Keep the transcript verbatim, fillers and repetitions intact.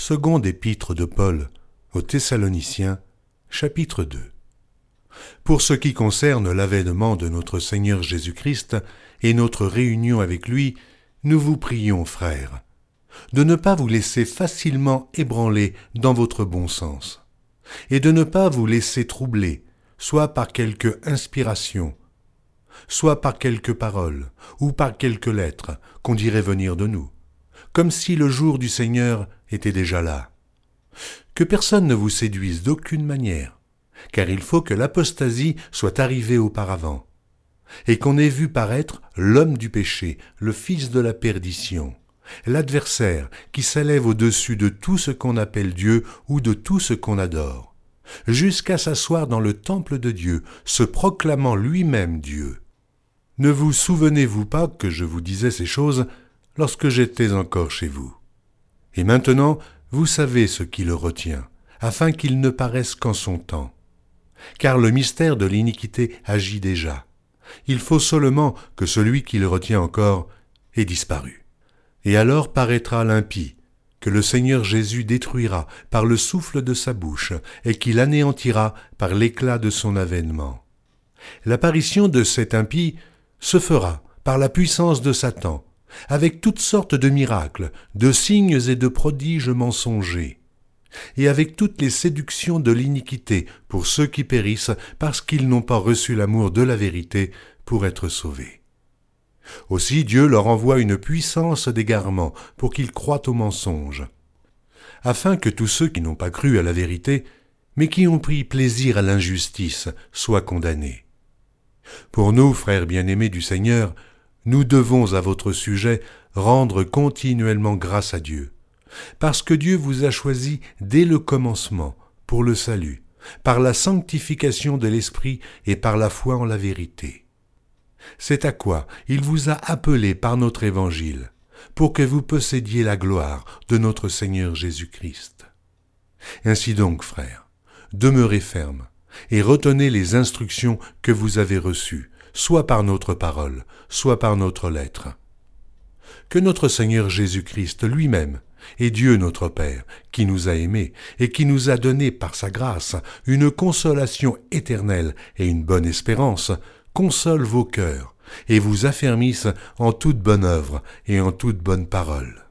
Seconde épître de Paul aux Thessaloniciens, chapitre deux. Pour ce qui concerne l'avènement de notre Seigneur Jésus-Christ et notre réunion avec lui, nous vous prions, frères, de ne pas vous laisser facilement ébranler dans votre bon sens, et de ne pas vous laisser troubler, soit par quelque inspiration, soit par quelques paroles, ou par quelques lettres qu'on dirait venir de nous, comme si le jour du Seigneur était déjà là. Que personne ne vous séduise d'aucune manière, car il faut que l'apostasie soit arrivée auparavant, et qu'on ait vu paraître l'homme du péché, le fils de la perdition, l'adversaire qui s'élève au-dessus de tout ce qu'on appelle Dieu ou de tout ce qu'on adore, jusqu'à s'asseoir dans le temple de Dieu, se proclamant lui-même Dieu. Ne vous souvenez-vous pas que je vous disais ces choses lorsque j'étais encore chez vous? Et maintenant, vous savez ce qui le retient, afin qu'il ne paraisse qu'en son temps. Car le mystère de l'iniquité agit déjà. Il faut seulement que celui qui le retient encore ait disparu. Et alors paraîtra l'impie, que le Seigneur Jésus détruira par le souffle de sa bouche et qu'il anéantira par l'éclat de son avènement. L'apparition de cet impie se fera par la puissance de Satan, avec toutes sortes de miracles, de signes et de prodiges mensongers, et avec toutes les séductions de l'iniquité pour ceux qui périssent parce qu'ils n'ont pas reçu l'amour de la vérité pour être sauvés. Aussi Dieu leur envoie une puissance d'égarement pour qu'ils croient au mensonge, afin que tous ceux qui n'ont pas cru à la vérité, mais qui ont pris plaisir à l'injustice, soient condamnés. Pour nous, frères bien-aimés du Seigneur, nous devons à votre sujet rendre continuellement grâce à Dieu, parce que Dieu vous a choisi dès le commencement pour le salut, par la sanctification de l'Esprit et par la foi en la vérité. C'est à quoi il vous a appelé par notre évangile, pour que vous possédiez la gloire de notre Seigneur Jésus-Christ. Ainsi donc, frères, demeurez fermes et retenez les instructions que vous avez reçues, soit par notre parole, soit par notre lettre. Que notre Seigneur Jésus-Christ lui-même, et Dieu notre Père, qui nous a aimés et qui nous a donné par sa grâce une consolation éternelle et une bonne espérance, console vos cœurs et vous affermisse en toute bonne œuvre et en toute bonne parole.